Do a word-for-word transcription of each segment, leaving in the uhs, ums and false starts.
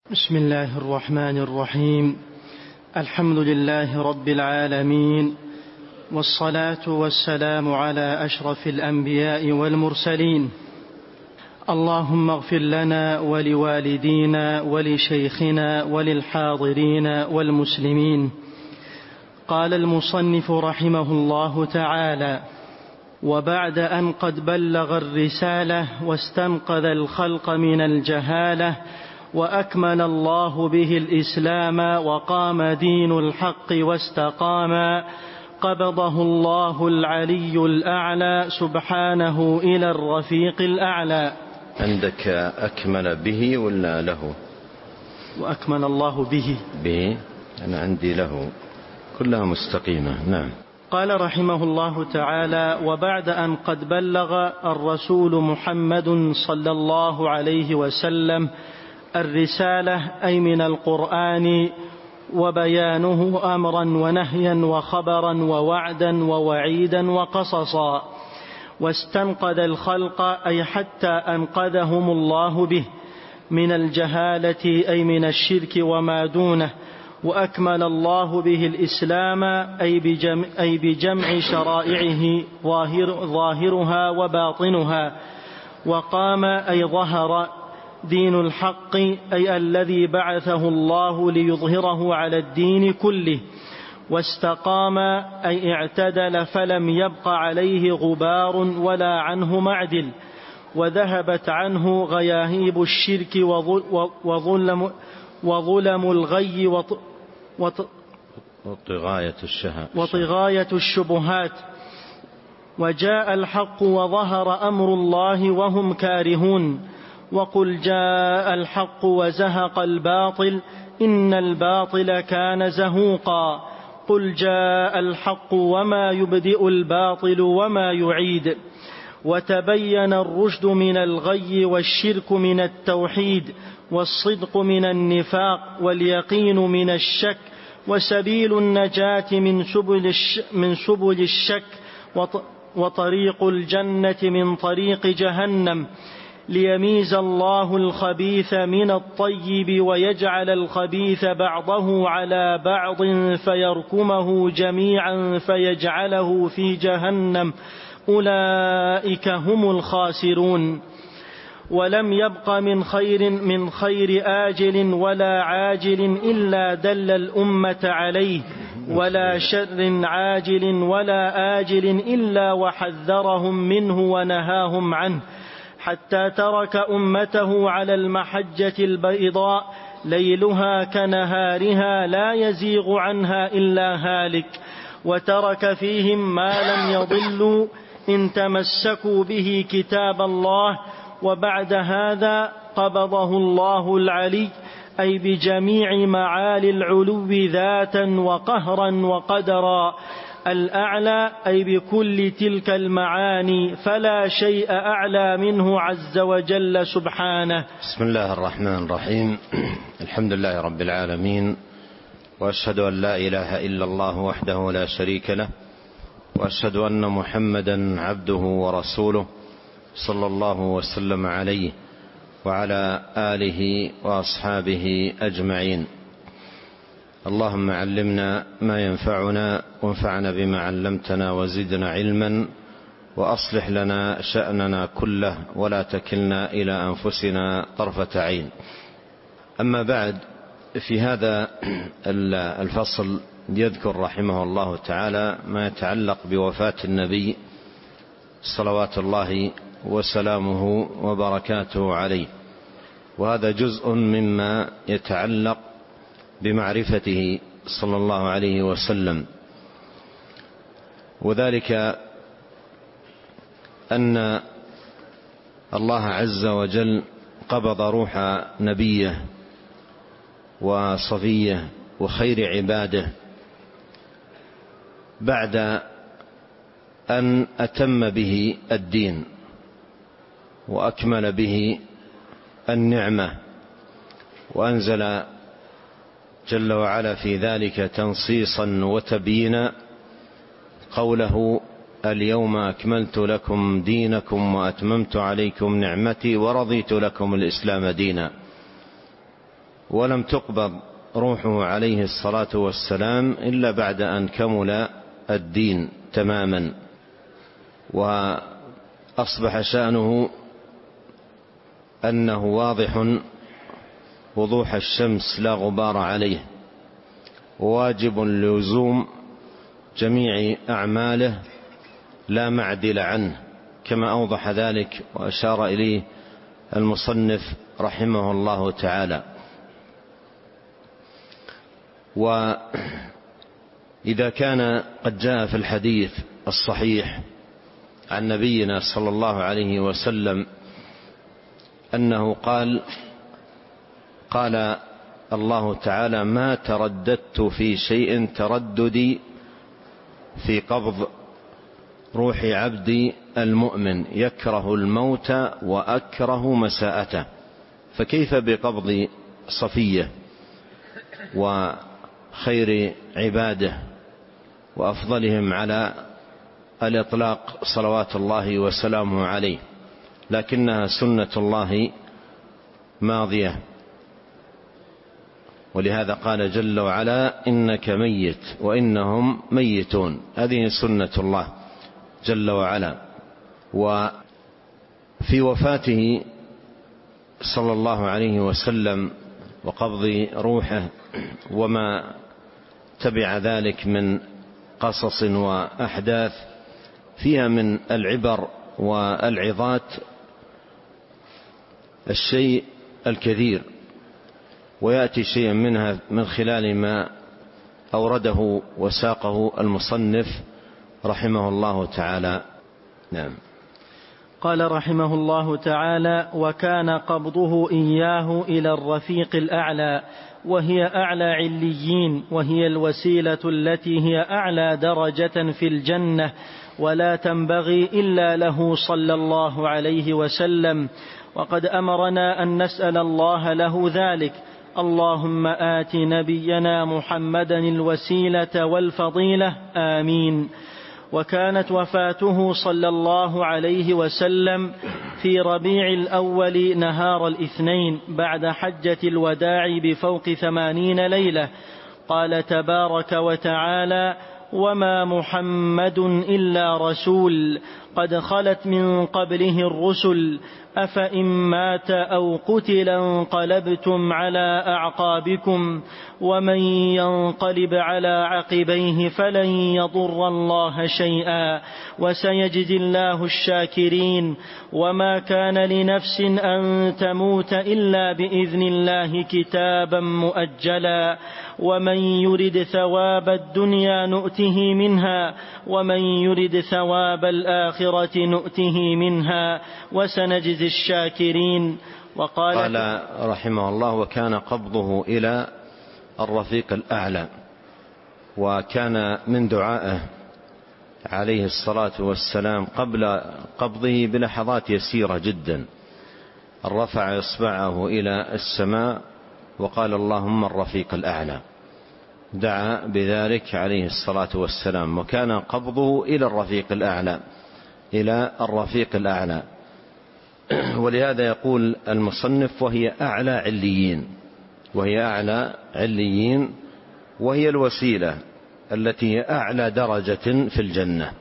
بسم الله الرحمن الرحيم. الحمد لله رب العالمين، والصلاة والسلام على أشرف الأنبياء والمرسلين. اللهم اغفر لنا ولوالدينا ولشيخنا وللحاضرين والمسلمين. قال المصنف رحمه الله تعالى: وبعد أن قد بلغ الرسالة واستنقذ الخلق من الجهالة وأكمل الله به الإسلام وقام دين الحق واستقام، قبضه الله العلي الأعلى سبحانه إلى الرفيق الأعلى. عندك أكمل به ولا له؟ وأكمل الله به. به أنا عندي له، كلها مستقيمة. نعم. قال رحمه الله تعالى: وبعد أن قد بلغ الرسول محمد صلى الله عليه وسلم الرسالة أي من القرآن، وبيانه أمرا ونهيا وخبرا ووعدا ووعيدا وقصصا، واستنقذ الخلق أي حتى أنقذهم الله به من الجهالة أي من الشرك وما دونه، وأكمل الله به الإسلام أي بجمع, أي بجمع شرائعه ظاهر ظاهرها وباطنها، وقام أي ظهر دين الحق أي الذي بعثه الله ليظهره على الدين كله، واستقام أي اعتدل فلم يبق عليه غبار ولا عنه معدل، وذهبت عنه غياهيب الشرك وظلم, وظلم الغي وطغاية وطغاية الشبهات، وجاء الحق وظهر أمر الله وهم كارهون. وقل جاء الحق وزهق الباطل إن الباطل كان زهوقا. قل جاء الحق وما يبدئ الباطل وما يعيد. وتبين الرشد من الغي والشرك من التوحيد، والصدق من النفاق، واليقين من الشك، وسبيل النجاة من سبل, من سبل الشك، وطريق الجنة من طريق جهنم، ليميز الله الخبيث من الطيب ويجعل الخبيث بعضه على بعض فيركمه جميعا فيجعله في جهنم، أولئك هم الخاسرون. ولم يبق من خير من خير آجل ولا عاجل إلا دل الأمة عليه، ولا شر عاجل ولا آجل إلا وحذرهم منه ونهاهم عنه، حتى ترك أمته على المحجة البيضاء ليلها كنهارها لا يزيغ عنها إلا هالك، وترك فيهم ما لم يضلوا إن تمسكوا به كتاب الله. وبعد هذا قبضه الله العلي أي بجميع معالي العلو ذاتا وقهرا وقدرا، الأعلى أي بكل تلك المعاني، فلا شيء أعلى منه عز وجل سبحانه. بسم الله الرحمن الرحيم. الحمد لله رب العالمين، وأشهد أن لا إله إلا الله وحده لا شريك له، وأشهد أن محمدا عبده ورسوله صلى الله وسلم عليه وعلى آله وأصحابه أجمعين. اللهم علمنا ما ينفعنا وانفعنا بما علمتنا وزدنا علما، وأصلح لنا شأننا كله ولا تكلنا إلى أنفسنا طرفة عين. أما بعد، في هذا الفصل يذكر رحمه الله تعالى ما يتعلق بوفاة النبي صلوات الله وسلامه وبركاته عليه، وهذا جزء مما يتعلق بمعرفته صلى الله عليه وسلم، وذلك أن الله عز وجل قبض روح نبيه وصفيه وخير عباده بعد أن أتم به الدين وأكمل به النعمة، وأنزل جل وعلا في ذلك تنصيصا وتبيينا قوله: اليوم أكملت لكم دينكم وأتممت عليكم نعمتي ورضيت لكم الإسلام دينا. ولم تقبض روحه عليه الصلاة والسلام إلا بعد أن كمل الدين تماما، وأصبح شأنه أنه واضح وضوح الشمس لا غبار عليه، وواجب لزوم جميع أعماله لا معدل عنه، كما أوضح ذلك وأشار إليه المصنف رحمه الله تعالى. وإذا كان قد جاء في الحديث الصحيح عن نبينا صلى الله عليه وسلم أنه قال قال الله تعالى: ما ترددت في شيء ترددي في قبض روح عبدي المؤمن يكره الموت وأكره مساءته. فكيف بقبض صفية وخير عباده وأفضلهم على الإطلاق صلوات الله وسلامه عليه، لكنها سنة الله ماضية. ولهذا قال جل وعلا: إنك ميت وإنهم ميتون. هذه سنة الله جل وعلا. وفي وفاته صلى الله عليه وسلم وقبض روحه وما تبع ذلك من قصص وأحداث فيها من العبر والعظات الشيء الكثير، ويأتي شيء منها من خلال ما أورده وساقه المصنف رحمه الله تعالى. نعم. قال رحمه الله تعالى: وكان قبضه إياه إلى الرفيق الأعلى، وهي أعلى عليين، وهي الوسيلة التي هي أعلى درجة في الجنة، ولا تنبغي إلا له صلى الله عليه وسلم. وقد أمرنا أن نسأل الله له ذلك: اللهم آت نبينا محمدا الوسيلة والفضيلة، آمين. وكانت وفاته صلى الله عليه وسلم في ربيع الأول نهار الاثنين بعد حجة الوداع بفوق ثمانين ليلة. قال تبارك وتعالى: وما محمد إلا رسول قد خلت من قبله الرسل أفإن مات أو قتل انقلبتم على أعقابكم ومن ينقلب على عقبيه فلن يضر الله شيئا وسيجزي الله الشاكرين. وما كان لنفس أن تموت إلا بإذن الله كتابا مؤجلا ومن يرد ثواب الدنيا نؤته منها ومن يرد ثواب الآخرة نؤته منها وسنجزي الشاكرين. وقال قال رحمه الله: وكان قبضه إلى الرفيق الأعلى. وكان من دعائه عليه الصلاة والسلام قبل قبضه بلحظات يسيرة جدا رفع إصبعه إلى السماء وقال: اللهم الرفيق الأعلى، دعا بذلك عليه الصلاة والسلام. وكان قبضه إلى الرفيق الأعلى إلى الرفيق الأعلى. ولهذا يقول المصنف: وهي أعلى عليين، وهي أعلى عليين وهي الوسيلة التي هي أعلى درجة في الجنة.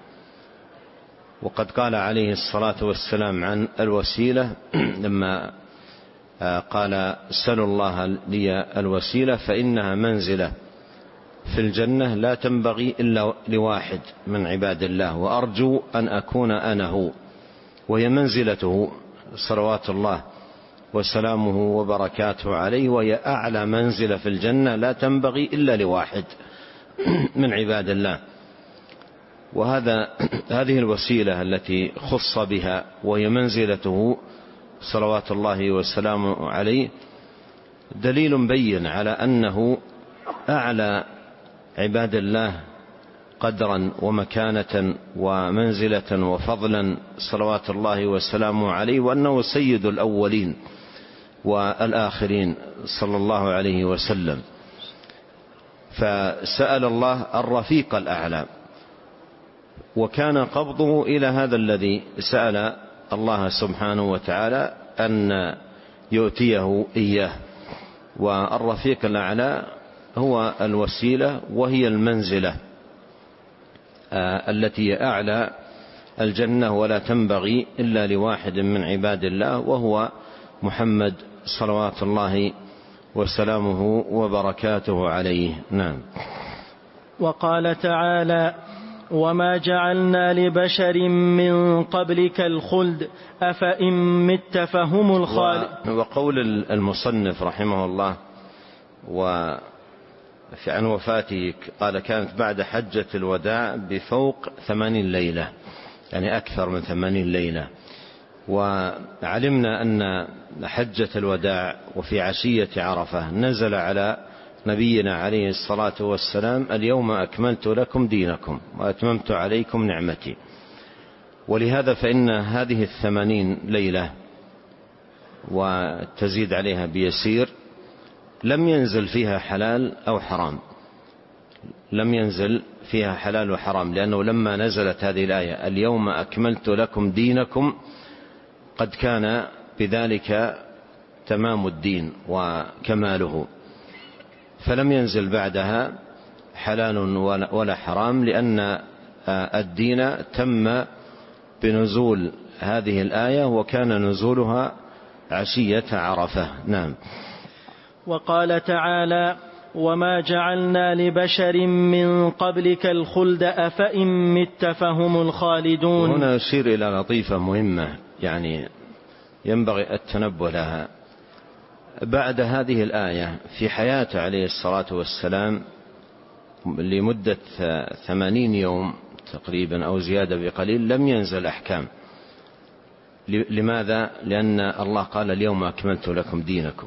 وقد قال عليه الصلاة والسلام عن الوسيلة لما قال: سلوا الله لي الوسيلة فإنها منزلة في الجنة لا تنبغي إلا لواحد من عباد الله، وأرجو أن أكون أنا هو. وهي منزلته صلوات الله وسلامه وبركاته عليه، وهي أعلى منزلة في الجنة لا تنبغي إلا لواحد من عباد الله. وهذا هذه الوسيلة التي خص بها وهي منزلته صلوات الله وسلامه عليه دليل بين على أنه أعلى عباد الله قدرا ومكانة ومنزلة وفضلا صلوات الله وسلامه عليه، وأنه سيد الأولين والآخرين صلى الله عليه وسلم. فسأل الله الرفيق الأعلى، وكان قبضه إلى هذا الذي سأل الله سبحانه وتعالى أن يؤتيه إياه. والرفيق الأعلى هو الوسيلة وهي المنزلة التي أعلى الجنة، ولا تنبغي إلا لواحد من عباد الله وهو محمد صلوات الله وسلامه وبركاته عليه. نعم. وقال تعالى: وما جعلنا لبشر من قبلك الخلد أفإن مت فهم الخالدون. وقول المصنف رحمه الله وفي عن وفاته قال: كانت بعد حجة الوداع بفوق ثمانين ليلة، يعني أكثر من ثمانين ليلة. وعلمنا أن حجة الوداع وفي عشية عرفة نزل على نبينا عليه الصلاة والسلام: اليوم أكملت لكم دينكم وأتممت عليكم نعمتي. ولهذا فإن هذه الثمانين ليلة وتزيد عليها بيسير لم ينزل فيها حلال أو حرام، لم ينزل فيها حلال وحرام، لأنه لما نزلت هذه الآية: اليوم أكملت لكم دينكم، قد كان بذلك تمام الدين وكماله، فلم ينزل بعدها حلال ولا حرام، لأن الدين تم بنزول هذه الآية، وكان نزولها عشية عرفة. نعم. وقال تعالى: وما جعلنا لبشر من قبلك الخلد أفإن مت فهم الخالدون. هنا يشير إلى لطيفة مهمة يعني ينبغي التنبه لها. بعد هذه الآية في حياته عليه الصلاة والسلام لمدة ثمانين يوم تقريبا أو زيادة بقليل لم ينزل أحكام. لماذا؟ لأن الله قال: اليوم أكملت لكم دينكم،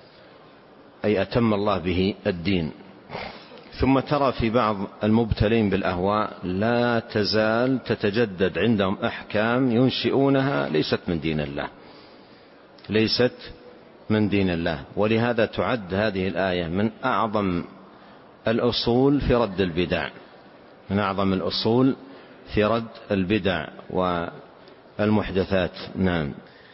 أي أتم الله به الدين. ثم ترى في بعض المبتلين بالأهواء لا تزال تتجدد عندهم أحكام ينشئونها ليست من دين الله، ليست من دين الله. ولهذا تعد هذه الآية من أعظم الأصول في رد البدع، من أعظم الأصول في رد البدع والمحدثات. نعم.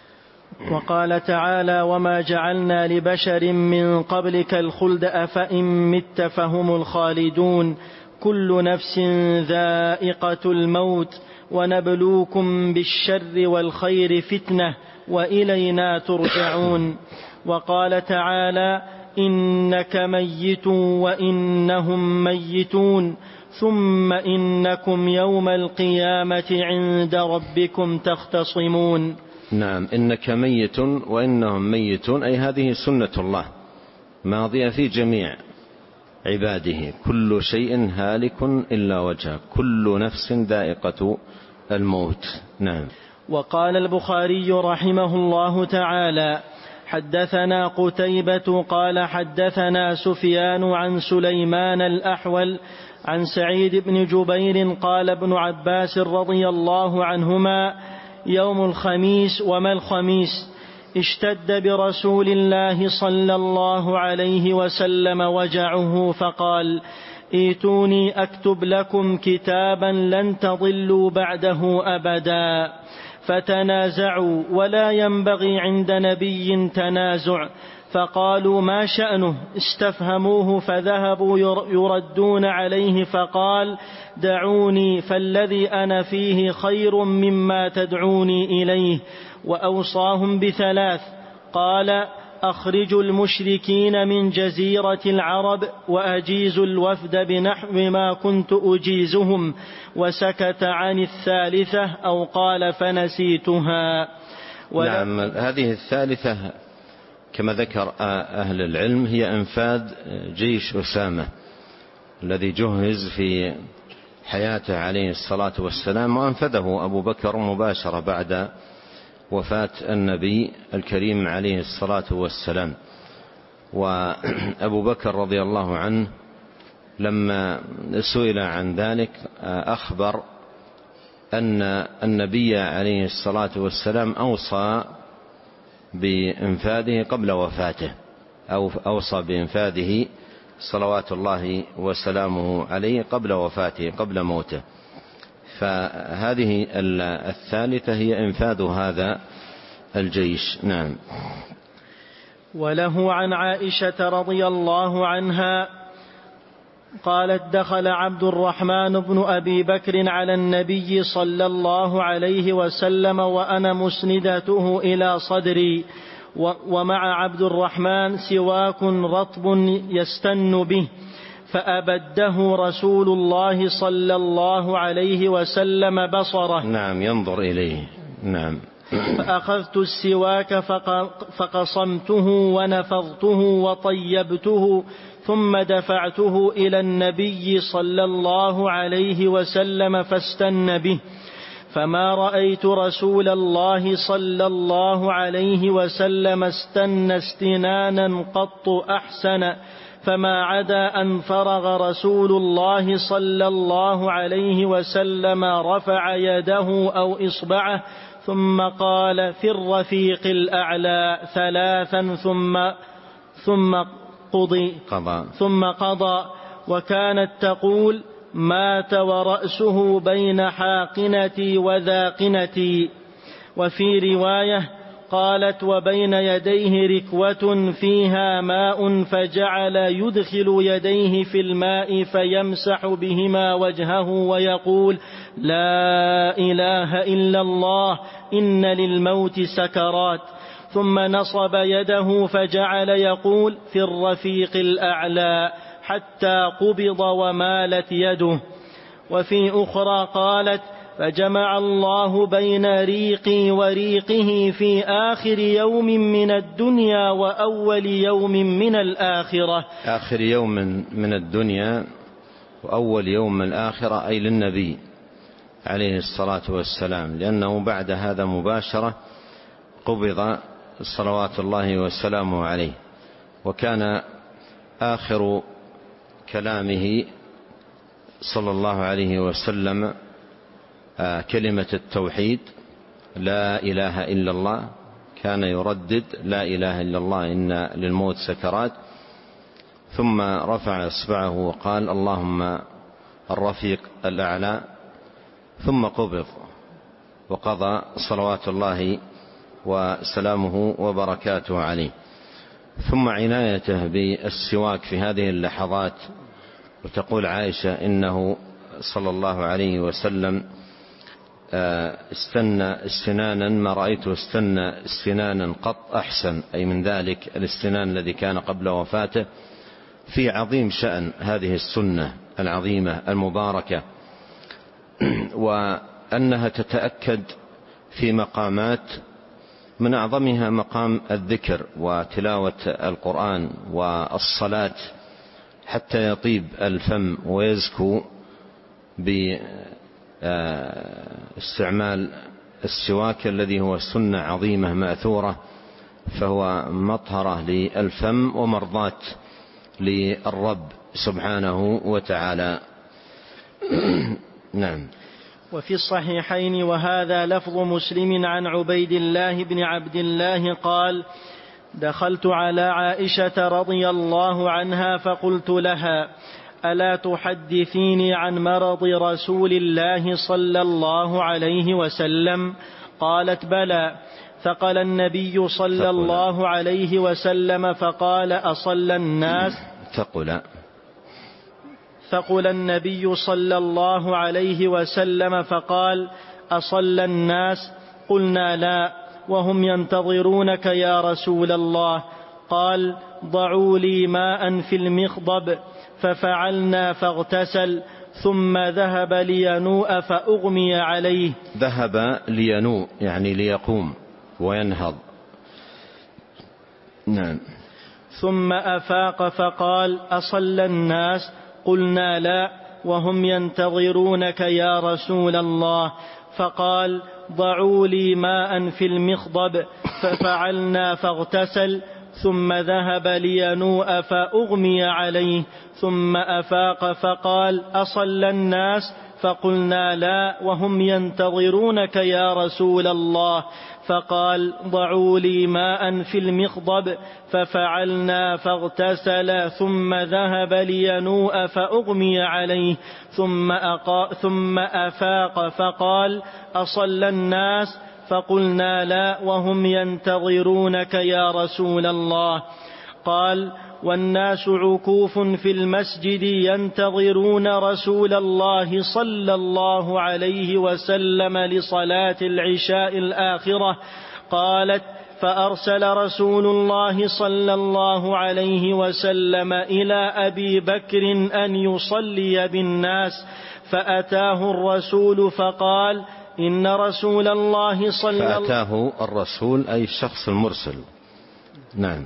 وقال تعالى: وما جعلنا لبشر من قبلك الخلد أفإن مت فهم الخالدون كل نفس ذائقة الموت ونبلوكم بالشر والخير فتنة وإلينا ترجعون. وقال تعالى: إنك ميت وإنهم ميتون ثم إنكم يوم القيامة عند ربكم تختصمون. نعم. إنك ميت وإنهم ميتون، أي هذه سنة الله ماضية في جميع عباده، كل شيء هالك إلا وجهه، كل نفس ذائقة الموت. نعم. وقال البخاري رحمه الله تعالى: حدثنا قتيبة قال حدثنا سفيان عن سليمان الأحول عن سعيد بن جبير قال ابن عباس رضي الله عنهما: يوم الخميس وما الخميس اشتد برسول الله صلى الله عليه وسلم وجعه فقال: ائتوني أكتب لكم كتابا لن تضلوا بعده أبدا. فتنازعوا ولا ينبغي عند نبي تنازع، فقالوا: ما شأنه؟ استفهموه فذهبوا يردون عليه، فقال: دعوني فالذي أنا فيه خير مما تدعوني إليه. وأوصاهم بثلاث: قال: أخرجوا المشركين من جزيرة العرب وأجيزوا الوفد بنحو ما كنت أجيزهم. وسكت عن الثالثة أو قال فنسيتها. نعم. هذه الثالثة كما ذكر أهل العلم هي إنفاذ جيش أسامة الذي جهز في حياته عليه الصلاة والسلام، وأنفذه أبو بكر مباشرة بعد وفاة النبي الكريم عليه الصلاة والسلام. وأبو بكر رضي الله عنه لما سئل عن ذلك أخبر أن النبي عليه الصلاة والسلام أوصى بإنفاذه قبل وفاته، أو أوصى بإنفاذه صلوات الله وسلامه عليه قبل وفاته قبل موته. فهذه الثالثة هي إنفاذ هذا الجيش. نعم. وله عن عائشة رضي الله عنها قالت دخل عبد الرحمن بن أبي بكر على النبي صلى الله عليه وسلم وأنا مسندته إلى صدري ومع عبد الرحمن سواك رطب يستن به، فأبده رسول الله صلى الله عليه وسلم بصره. نعم، ينظر إليه. نعم. فأخذت السواك فقصمته ونفضته وطيبته ثم دفعته إلى النبي صلى الله عليه وسلم فاستن به، فما رأيت رسول الله صلى الله عليه وسلم استن استنانا قط أحسن، فما عدا أن فرغ رسول الله صلى الله عليه وسلم رفع يده أو إصبعه ثم قال في الرفيق الأعلى ثلاثا ثم ثم قضي قضى ثم قضى وكانت تقول مات ورأسه بين حاقنتي وذاقنتي. وفي رواية قالت وبين يديه ركوة فيها ماء فجعل يدخل يديه في الماء فيمسح بهما وجهه ويقول لا إله إلا الله إن للموت سكرات، ثم نصب يده فجعل يقول في الرفيق الأعلى حتى قبض ومالت يده. وفي أخرى قالت فجمع الله بين ريقي وريقه في آخر يوم من الدنيا وأول يوم من الآخرة. آخر يوم من الدنيا وأول يوم من الآخرة أي للنبي عليه الصلاة والسلام، لأنه بعد هذا مباشرة قبض صلوات الله وسلامه عليه. وكان آخر كلامه صلى الله عليه وسلم كلمة التوحيد لا إله إلا الله، كان يردد لا إله إلا الله إن للموت سكرات، ثم رفع إصبعه وقال اللهم الرفيق الأعلى، ثم قبض وقضى صلوات الله وسلامه وبركاته عليه. ثم عنايته بالسواك في هذه اللحظات. وتقول عائشة إنه صلى الله عليه وسلم استنى استنانا ما رأيته استنى استنانا قط أحسن، أي من ذلك الاستنان الذي كان قبل وفاته، في عظيم شأن هذه السنة العظيمة المباركة، وأنها تتأكد في مقامات من أعظمها مقام الذكر وتلاوة القرآن والصلاة حتى يطيب الفم ويزكو باستعمال السواك الذي هو سنة عظيمة مأثورة، فهو مطهرة للفم ومرضاة للرب سبحانه وتعالى. نعم. وفي الصحيحين وهذا لفظ مسلم عن عبيد الله بن عبد الله قال دخلت على عائشة رضي الله عنها فقلت لها ألا تحدثيني عن مرض رسول الله صلى الله عليه وسلم؟ قالت بلى. ثقل النبي صلى الله عليه وسلم فقال أصلى الناس ثقل ثقل النبي صلى الله عليه وسلم فقال أصلى الناس؟ قلنا لا وهم ينتظرونك يا رسول الله. قال ضعوا لي ماء في المخضب، ففعلنا فاغتسل ثم ذهب لينوء فأغمي عليه. ذهب لينوء يعني ليقوم وينهض. نعم. ثم أفاق فقال أصلى الناس؟ قلنا لا وهم ينتظرونك يا رسول الله. فقال ضعوا لي ماء في المخضب، ففعلنا فاغتسل ثم ذهب لينوء فأغمي عليه. ثم أفاق فقال أصلى الناس؟ فقلنا لا وهم ينتظرونك يا رسول الله. فقال ضعوا لي ماء في المخضب، ففعلنا فاغتسل ثم ذهب لينوء فأغمي عليه. ثم, أقا ثم أفاق فقال أصلى الناس؟ فقلنا لا وهم ينتظرونك يا رسول الله. قال: والناس عكوف في المسجد ينتظرون رسول الله صلى الله عليه وسلم لصلاة العشاء الآخرة. قالت: فأرسل رسول الله صلى الله عليه وسلم إلى أبي بكر أن يصلي بالناس، فأتاه الرسول فقال: إن رسول الله صلى الله عليه وسلم فأتاه الرسول أي الشخص المرسل. نعم.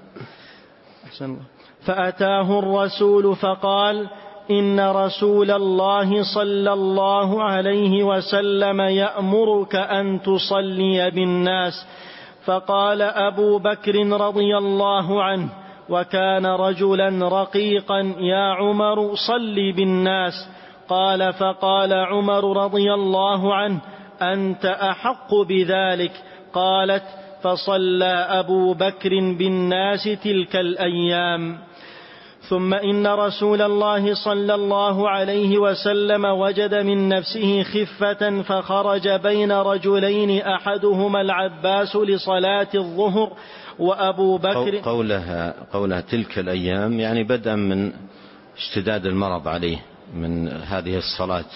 فأتاه الرسول فقال: إن رسول الله صلى الله عليه وسلم يأمرك أن تصلي بالناس. فقال أبو بكر رضي الله عنه وكان رجلا رقيقا: يا عمر صل بالناس. قال: فقال عمر رضي الله عنه: أنت أحق بذلك. قالت: فصلى أبو بكر بالناس تلك الأيام. ثم إن رسول الله صلى الله عليه وسلم وجد من نفسه خفة فخرج بين رجلين أحدهما العباس لصلاة الظهر وأبو بكر. قولها, قولها تلك الأيام يعني بدءا من اشتداد المرض عليه من هذه الصلاة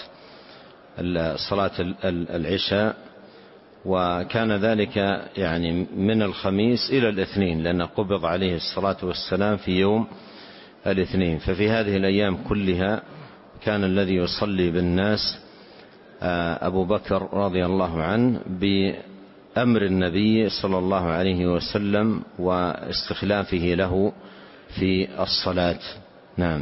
صلاة العشاء، وكان ذلك يعني من الخميس إلى الاثنين، لأن قبض عليه الصلاة والسلام في يوم الاثنين. ففي هذه الأيام كلها كان الذي يصلي بالناس أبو بكر رضي الله عنه بأمر النبي صلى الله عليه وسلم واستخلافه له في الصلاة. نعم.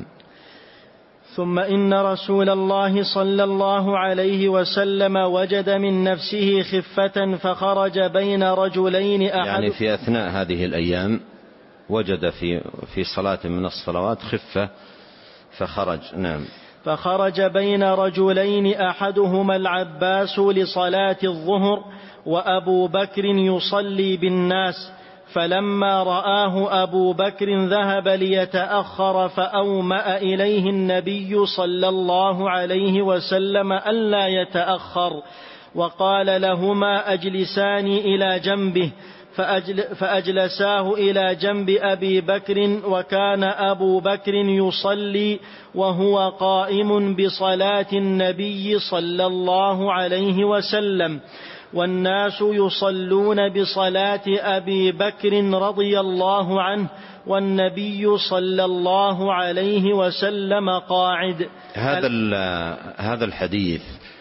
ثم إن رسول الله صلى الله عليه وسلم وجد من نفسه خفة فخرج بين رجلين أحد يعني في أثناء هذه الأيام وجد في في صلاة من الصلوات خفة فخرج. نعم. فخرج بين رجلين أحدهما العباس لصلاة الظهر وأبو بكر يصلي بالناس، فلما رآه أبو بكر ذهب ليتأخر فأومأ إليه النبي صلى الله عليه وسلم ألا يتأخر، وقال لهما: أجلساني إلى جنبه. فأجل فأجلساه إلى جنب أبي بكر، وكان أبو بكر يصلي وهو قائم بصلاة النبي صلى الله عليه وسلم، والناس يصلون بصلاة أبي بكر رضي الله عنه، والنبي صلى الله عليه وسلم قاعد. هذا هذا الحديث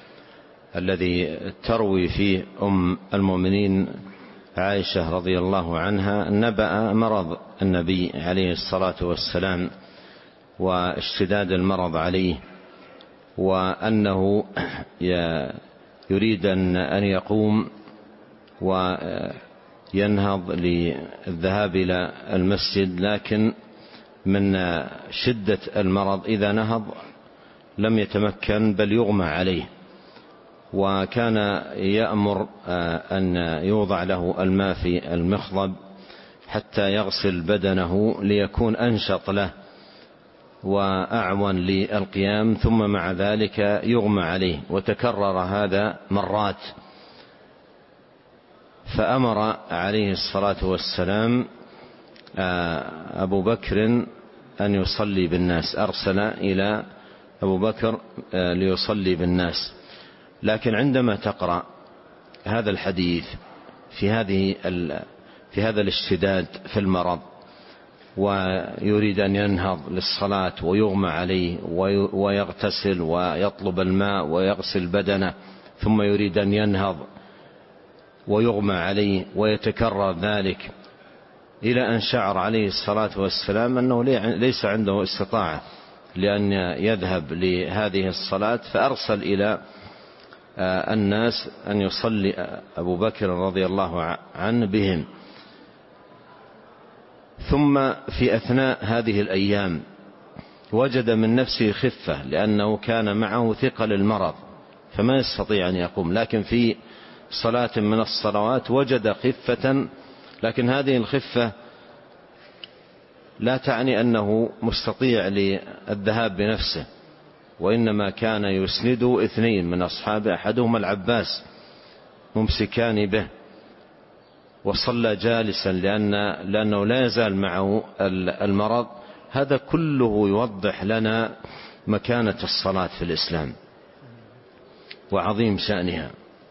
الذي تروي فيه أم المؤمنين عائشة رضي الله عنها نبأ مرض النبي عليه الصلاة والسلام واشتداد المرض عليه، وأنه يريد أن يقوم وينهض للذهاب إلى المسجد، لكن من شدة المرض إذا نهض لم يتمكن بل يغمى عليه، وكان يأمر أن يوضع له الماء في المخضب حتى يغسل بدنه ليكون أنشط له وأعون للقيام، ثم مع ذلك يغمى عليه، وتكرر هذا مرات. فأمر عليه الصلاة والسلام أبو بكر أن يصلي بالناس، أرسل إلى أبو بكر ليصلي بالناس. لكن عندما تقرأ هذا الحديث في هذه في هذا الاشتداد في المرض ويريد أن ينهض للصلاة ويغمى عليه ويغتسل ويطلب الماء ويغسل بدنه، ثم يريد أن ينهض ويغمى عليه ويتكرر ذلك، إلى أن شعر عليه الصلاة والسلام أنه ليس عنده استطاعة لأن يذهب لهذه الصلاة، فأرسل إلى الناس أن يصلي أبو بكر رضي الله عنه بهم. ثم في أثناء هذه الأيام وجد من نفسه خفة، لأنه كان معه ثقل المرض فما يستطيع أن يقوم، لكن في صلاة من الصلوات وجد خفة، لكن هذه الخفة لا تعني أنه مستطيع للذهاب بنفسه، وإنما كان يسند اثنين من أصحابه، أحدهما العباس، ممسكان به وصلى جالسا لأن لأنه لا يزال معه المرض، هذا كله يوضح لنا مكانة الصلاة في الإسلام وعظيم شأنها،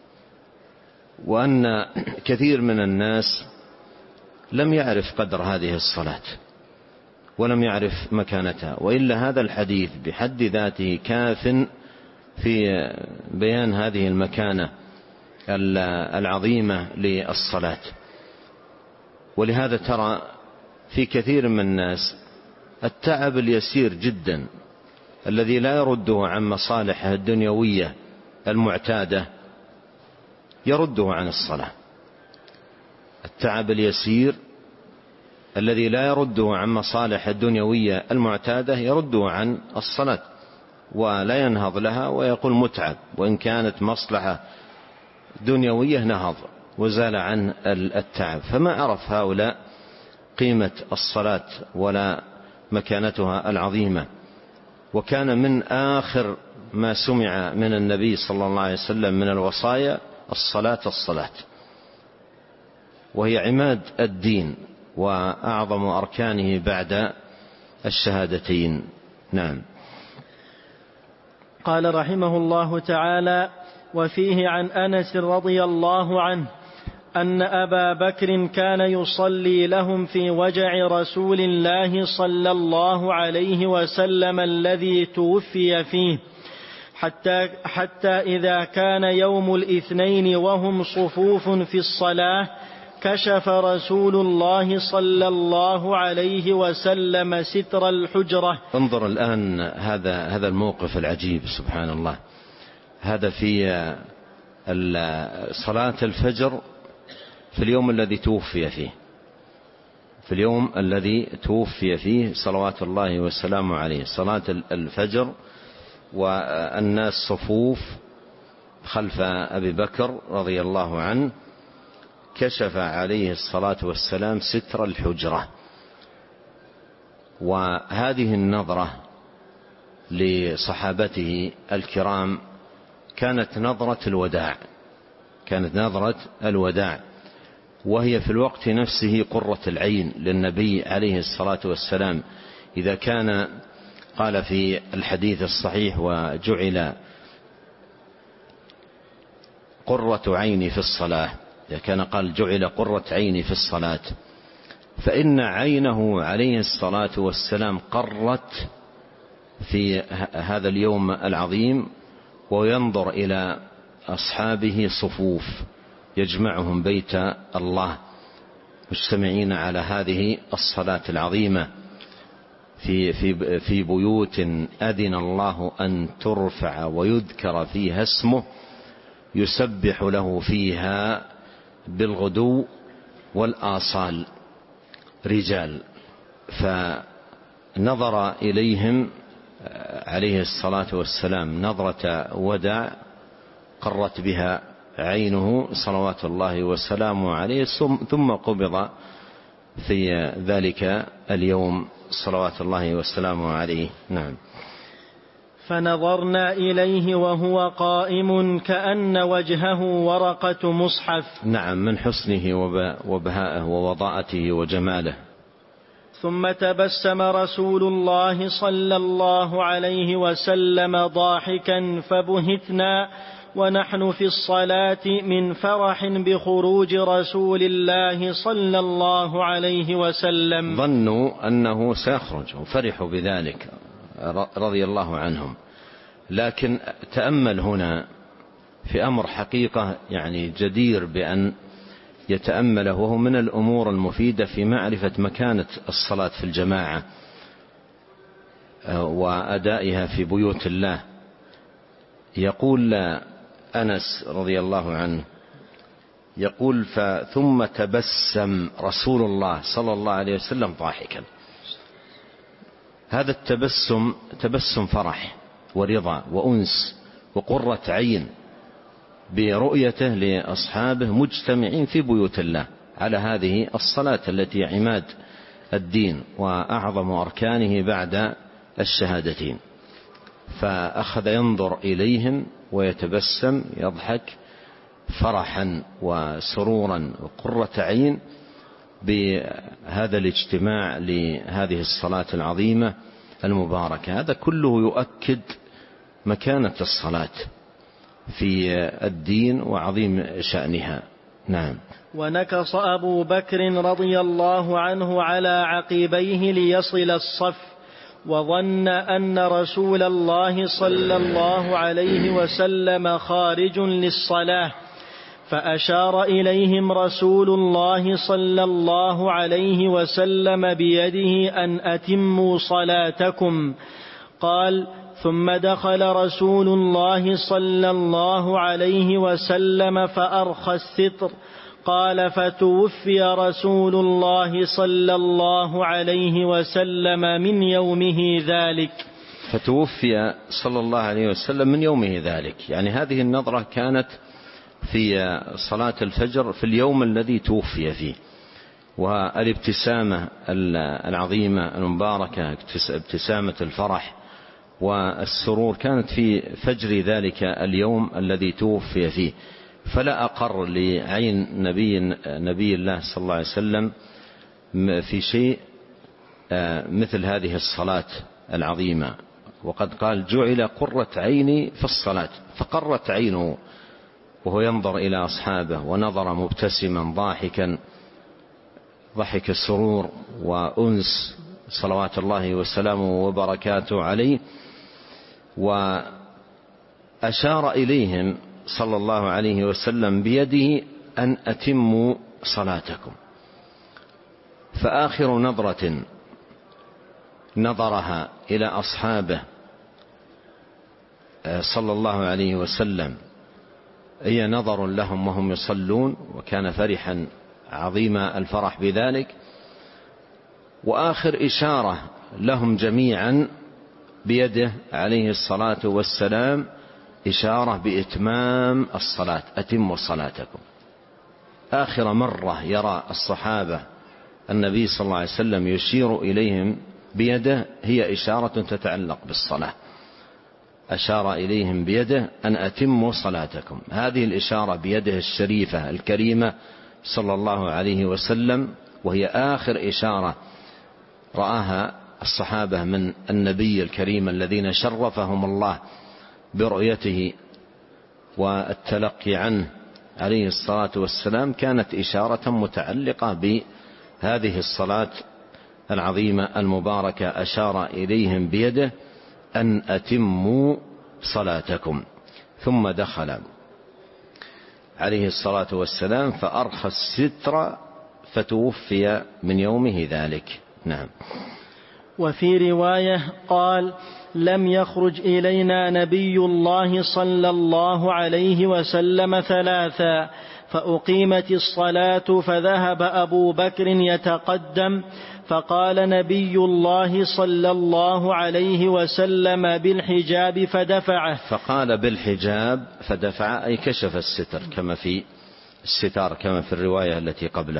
وأن كثير من الناس لم يعرف قدر هذه الصلاة ولم يعرف مكانتها، وإلا هذا الحديث بحد ذاته كاف في بيان هذه المكانة العظيمة للصلاة. ولهذا ترى في كثير من الناس التعب اليسير جدا الذي لا يرده عن مصالحه الدنيوية المعتادة يرده عن الصلاة. التعب اليسير الذي لا يرده عن مصالح الدنيوية المعتادة يرده عن الصلاة ولا ينهض لها ويقول متعب، وإن كانت مصلحة دنيوية نهض وزال عن التعب. فما عرف هؤلاء قيمة الصلاة ولا مكانتها العظيمة. وكان من آخر ما سمع من النبي صلى الله عليه وسلم من الوصايا الصلاة الصلاة، وهي عماد الدين وأعظم أركانه بعد الشهادتين. نعم. قال رحمه الله تعالى: وفيه عن أنس رضي الله عنه أن أبا بكر كان يصلي لهم في وجع رسول الله صلى الله عليه وسلم الذي توفي فيه، حتى, حتى إذا كان يوم الاثنين وهم صفوف في الصلاة كشف رسول الله صلى الله عليه وسلم ستر الحجرة. انظر الآن هذا هذا الموقف العجيب سبحان الله. هذا في صلاة الفجر في اليوم الذي توفي فيه في اليوم الذي توفي فيه صلوات الله وسلامه عليه، صلاة الفجر والناس صفوف خلف أبي بكر رضي الله عنه، كشف عليه الصلاة والسلام ستر الحجرة. وهذه النظرة لصحابته الكرام كانت نظرة الوداع كانت نظرة الوداع وهي في الوقت نفسه قرة العين للنبي عليه الصلاة والسلام. إذا كان قال في الحديث الصحيح: وجعل قرة عيني في الصلاة، إذا كان قال جعل قرة عيني في الصلاة، فإن عينه عليه الصلاة والسلام قرت في هذا اليوم العظيم، وينظر إلى أصحابه صفوف يجمعهم بيت الله مجتمعين على هذه الصلاة العظيمة في في في بيوت أذن الله أن ترفع ويذكر فيها اسمه يسبح له فيها بالغدو والآصال رجال. فنظر إليهم عليه الصلاة والسلام نظرة وداع قرت بها عينه صلوات الله وسلامه عليه، ثم قبض في ذلك اليوم صلوات الله وسلامه عليه. نعم. فنظرنا إليه وهو قائم كأن وجهه ورقة مصحف. نعم، من حسنه وبهائه ووضاءته وجماله. ثم تبسم رسول الله صلى الله عليه وسلم ضاحكا فبهتنا ونحن في الصلاة من فرح بخروج رسول الله صلى الله عليه وسلم. ظنوا أنه سيخرج وفرحوا بذلك رضي الله عنهم. لكن تأمل هنا في أمر حقيقة يعني جدير بأن يتأمله، وهو من الأمور المفيدة في معرفة مكانة الصلاة في الجماعة وأدائها في بيوت الله. يقول أنس رضي الله عنه يقول: ثم تبسم رسول الله صلى الله عليه وسلم ضاحكا. هذا التبسم تبسم فرح ورضا وأنس وقرة عين برؤيته لأصحابه مجتمعين في بيوت الله على هذه الصلاة التي عماد الدين وأعظم أركانه بعد الشهادتين. فأخذ ينظر إليهم ويتبسم يضحك فرحا وسرورا وقرة عين بهذا الاجتماع لهذه الصلاة العظيمة المباركة. هذا كله يؤكد مكانة الصلاة في الدين وعظيم شأنها. نعم. ونكص أبو بكر رضي الله عنه على عقبيه ليصل الصف، وظن أن رسول الله صلى الله عليه وسلم خارج للصلاة، فأشار إليهم رسول الله صلى الله عليه وسلم بيده أن أتموا صلاتكم. قال: ثم دخل رسول الله صلى الله عليه وسلم فأرخى الستر. قال: فتوفي رسول الله صلى الله عليه وسلم من يومه ذلك. فتوفي صلى الله عليه وسلم من يومه ذلك، يعني هذه النظرة كانت في صلاة الفجر في اليوم الذي توفي فيه، والابتسامة العظيمة المباركة ابتسامة الفرح والسرور كانت في فجر ذلك اليوم الذي توفي فيه. فلا أقر لعين نبي, نبي الله صلى الله عليه وسلم في شيء مثل هذه الصلاة العظيمة. وقد قال: جعل قرة عيني في الصلاة، فقرت عينه وهو ينظر إلى أصحابه، ونظر مبتسما ضاحكا ضحك السرور وأنس صلوات الله وسلامه وبركاته عليه. وأشار إليهم صلى الله عليه وسلم بيده أن أتموا صلاتكم. فآخر نظرة نظرها إلى أصحابه صلى الله عليه وسلم هي نظر لهم وهم يصلون، وكان فرحا عظيم الفرح بذلك. وآخر إشارة لهم جميعا بيده عليه الصلاة والسلام إشارة بإتمام الصلاة: أتموا صلاتكم. آخر مرة يرى الصحابة النبي صلى الله عليه وسلم يشير إليهم بيده هي إشارة تتعلق بالصلاة، أشار إليهم بيده أن أتموا صلاتكم. هذه الإشارة بيده الشريفة الكريمة صلى الله عليه وسلم، وهي آخر إشارة رآها الصحابة من النبي الكريم الذين شرفهم الله برؤيته والتلقي عنه عليه الصلاة والسلام، كانت إشارة متعلقة بهذه الصلاة العظيمة المباركة. أشار إليهم بيده أن أتموا صلاتكم. ثم دخل عليه الصلاة والسلام فأرخى الستر فتوفي من يومه ذلك. نعم. وفي رواية قال: لم يخرج إلينا نبي الله صلى الله عليه وسلم ثلاثا، فأقيمت الصلاة فذهب أبو بكر يتقدم، فقال نبي الله صلى الله عليه وسلم: بالحجاب، فدفعه. فقال بالحجاب فدفع، أي كشف الستر كما في الستار كما في الرواية التي قبله.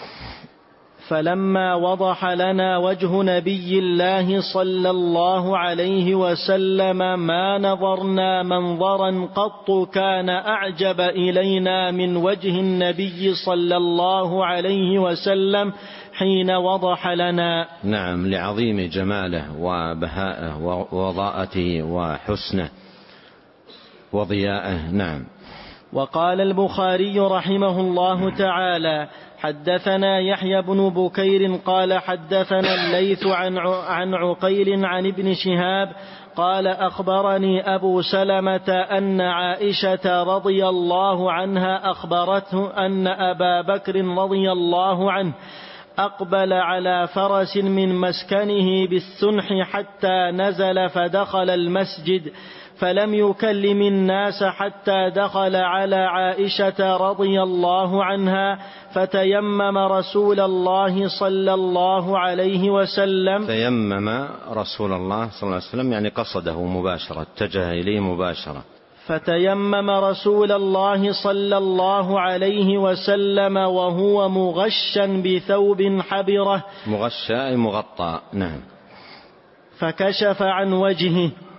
فلما وضح لنا وجه نبي الله صلى الله عليه وسلم ما نظرنا منظرا قط كان أعجب إلينا من وجه النبي صلى الله عليه وسلم حين وضح لنا. نعم، لعظيم جماله وبهائه ووضاءته وحسنه وضياءه. نعم. وقال البخاري رحمه الله تعالى: حدثنا يحيى بن بكير قال حدثنا الليث عن عن عقيل عن ابن شهاب قال: أخبرني أبو سلمة أن عائشة رضي الله عنها أخبرته أن أبا بكر رضي الله عنه أقبل على فرس من مسكنه بالسنح حتى نزل فدخل المسجد، فلم يكلم الناس حتى دخل على عائشة رضي الله عنها، فتيمم رسول الله صلى الله عليه وسلم تيمم رسول الله صلى الله عليه وسلم يعني قصده مباشرة، اتجه إليه مباشرة. فتيمم رسول الله صلى الله عليه وسلم وهو مغشا بثوب حبرة. مغشى أي مغطى. نعم. فكشف عن وجهه،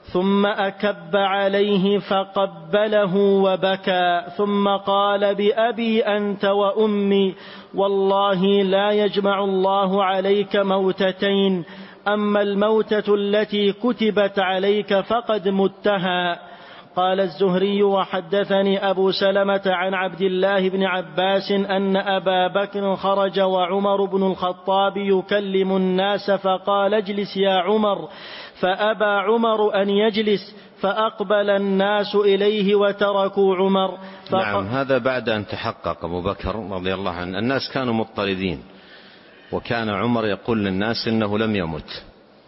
ثم أكب عليه فقبله وبكى، ثم قال: بأبي أنت وأمي والله لا يجمع الله عليك موتتين، أما الموتة التي كتبت عليك فقد متها. قال الزهري: وحدثني أبو سلمة عن عبد الله بن عباس أن أبا بكر خرج وعمر بن الخطاب يكلم الناس فقال: اجلس يا عمر، فأبى عمر أن يجلس، فأقبل الناس إليه وتركوا عمر. نعم، هذا بعد أن تحقق أبو بكر رضي الله عنه. الناس كانوا مضطردين، وكان عمر يقول للناس إنه لم يمت.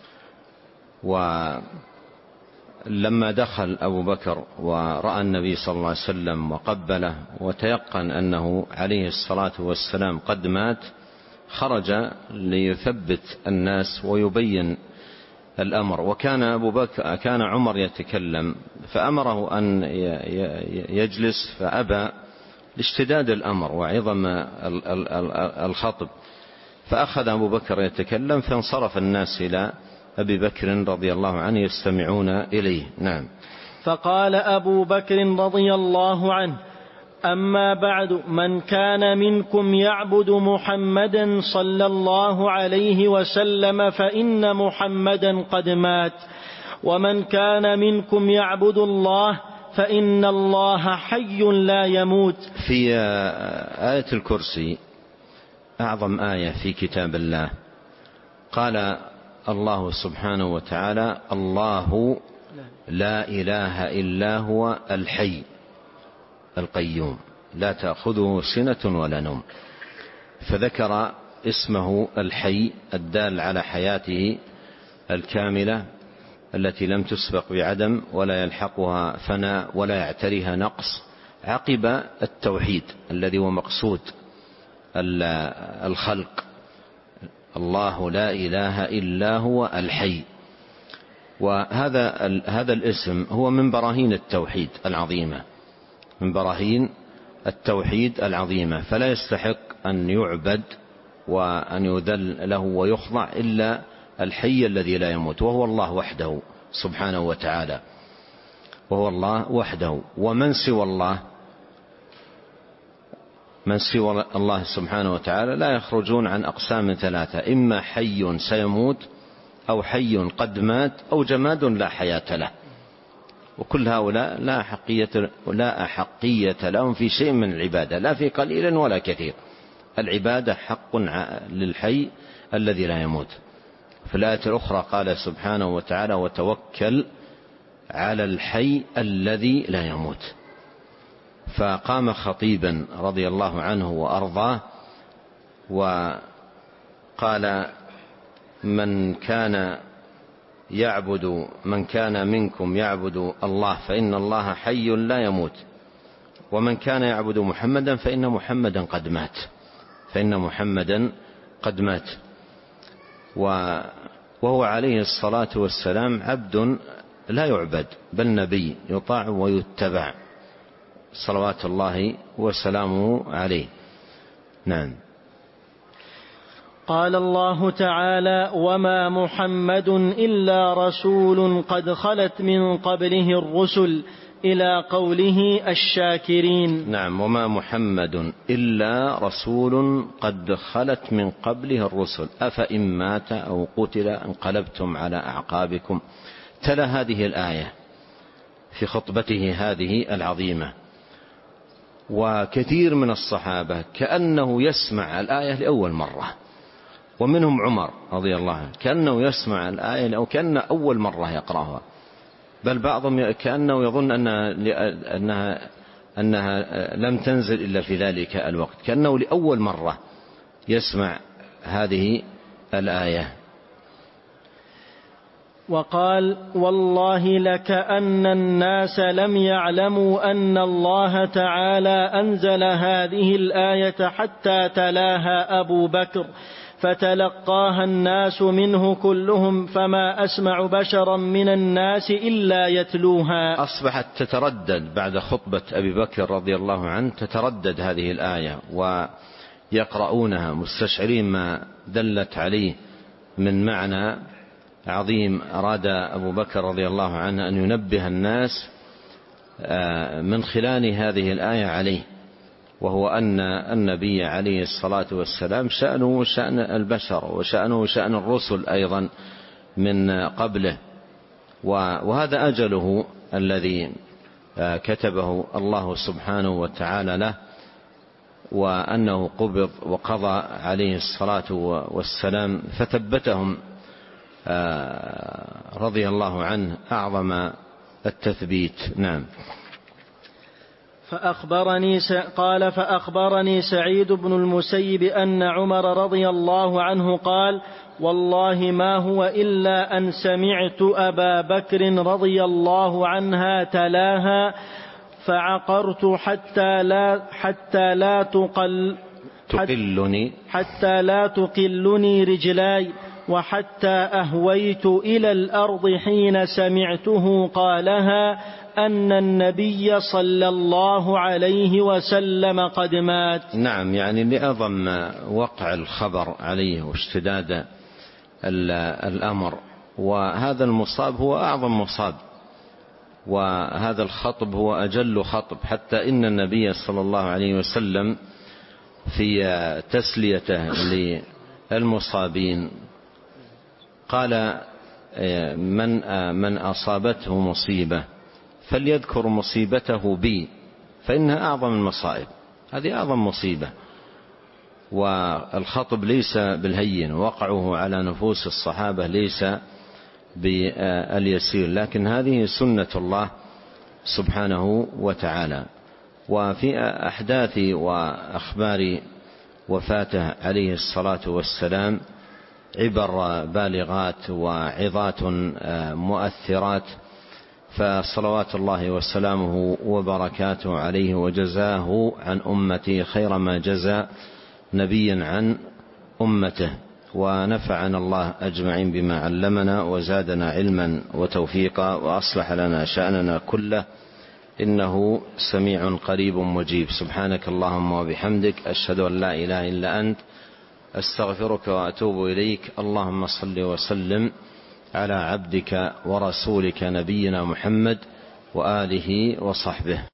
ولما دخل أبو بكر ورأى النبي صلى الله عليه وسلم وقبله وتيقن أنه عليه الصلاة والسلام قد مات، خرج ليثبت الناس ويبين الأمر. وكان أبو بكر كان عمر يتكلم فأمره أن يجلس فأبى لاشتداد الأمر وعظم الخطب، فأخذ أبو بكر يتكلم، فانصرف الناس إلى أبي بكر رضي الله عنه يستمعون إليه. نعم. فقال أبو بكر رضي الله عنه: أما بعد، من كان منكم يعبد محمدا صلى الله عليه وسلم فإن محمدا قد مات، ومن كان منكم يعبد الله فإن الله حي لا يموت. في آية الكرسي أعظم آية في كتاب الله، قال الله سبحانه وتعالى: الله لا إله إلا هو الحي القيوم لا تأخذه سنة ولا نوم، فذكر اسمه الحي الدال على حياته الكاملة التي لم تسبق بعدم ولا يلحقها فناء ولا يعتريها نقص، عقب التوحيد الذي هو مقصود الخلق. الله لا إله إلا هو الحي. وهذا هذا الاسم هو من براهين التوحيد العظيمة، من براهين التوحيد العظيمة، فلا يستحق أن يعبد وأن يذل له ويخضع إلا الحي الذي لا يموت، وهو الله وحده سبحانه وتعالى، وهو الله وحده. ومن سوى الله من سوى الله سبحانه وتعالى لا يخرجون عن أقسام ثلاثة: إما حي سيموت، أو حي قد مات، أو جماد لا حياة له. وكل هؤلاء لا أحقية, لا أحقية لهم في شيء من العبادة، لا في قليل ولا كثير. العبادة حق للحي الذي لا يموت. في الآية الأخرى قال سبحانه وتعالى: وتوكل على الحي الذي لا يموت. فقام خطيبا رضي الله عنه وأرضاه وقال: من كان يعبد من كان منكم يعبد الله فإن الله حي لا يموت، ومن كان يعبد محمدا فإن محمدا قد مات فإن محمدا قد مات. وهو عليه الصلاة والسلام عبد لا يعبد، بل نبي يطاع ويتبع صلوات الله وسلامه عليه. نعم. قال الله تعالى: وما محمد إلا رسول قد خلت من قبله الرسل، إلى قوله الشاكرين. نعم. وما محمد إلا رسول قد خلت من قبله الرسل أفإن مات أو قتل انقلبتم على أعقابكم. تلا هذه الآية في خطبته هذه العظيمة، وكثير من الصحابة كأنه يسمع الآية لأول مرة، ومنهم عمر رضي الله عنه كأنه يسمع الآية أو كأن أول مرة يقرأها، بل بعضهم كأنه يظن أنها, أنها, أنها لم تنزل إلا في ذلك الوقت، كأنه لأول مرة يسمع هذه الآية. وقال: والله لكأن الناس لم يعلموا أن الله تعالى أنزل هذه الآية حتى تلاها أبو بكر، فتلقاها الناس منه كلهم، فما أسمع بشرا من الناس إلا يتلوها. أصبحت تتردد بعد خطبة أبي بكر رضي الله عنه، تتردد هذه الآية ويقرؤونها مستشعرين ما دلت عليه من معنى عظيم أراد أبو بكر رضي الله عنه أن ينبه الناس من خلال هذه الآية عليه، وهو أن النبي عليه الصلاة والسلام شأنه شأن البشر وشأنه شأن الرسل أيضا من قبله، وهذا أجله الذي كتبه الله سبحانه وتعالى له، وأنه قبض وقضى عليه الصلاة والسلام، فثبتهم رضي الله عنه أعظم التثبيت. نعم. فأخبرني قال فأخبرني سعيد بن المسيب أن عمر رضي الله عنه قال: والله ما هو إلا أن سمعت أبا بكر رضي الله عنها تلاها فعقرت حتى لا حتى لا تقل تقلني حتى لا تقلني رجلاي، وحتى أهويت إلى الأرض حين سمعته قالها أن النبي صلى الله عليه وسلم قد مات. نعم، يعني لأعظم وقع الخبر عليه واشتداد الأمر، وهذا المصاب هو أعظم مصاب، وهذا الخطب هو أجل خطب، حتى إن النبي صلى الله عليه وسلم في تسليته للمصابين قال: من من أصابته مصيبة فليذكر مصيبته بي فإنها أعظم المصائب. هذه أعظم مصيبة، والخطب ليس بالهين، وقعه على نفوس الصحابة ليس باليسير، لكن هذه سنة الله سبحانه وتعالى. وفي أحداث وأخبار وفاته عليه الصلاة والسلام عبر بالغات وعظات مؤثرات، فصلوات الله وسلامه وبركاته عليه، وجزاه عن أمته خير ما جزى نبيا عن أمته، ونفعنا الله أجمعين بما علمنا، وزادنا علما وتوفيقا، وأصلح لنا شأننا كله، إنه سميع قريب مجيب. سبحانك اللهم وبحمدك، أشهد أن لا إله إلا أنت، أستغفرك وأتوب إليك. اللهم صل وسلم على عبدك ورسولك نبينا محمد وآله وصحبه.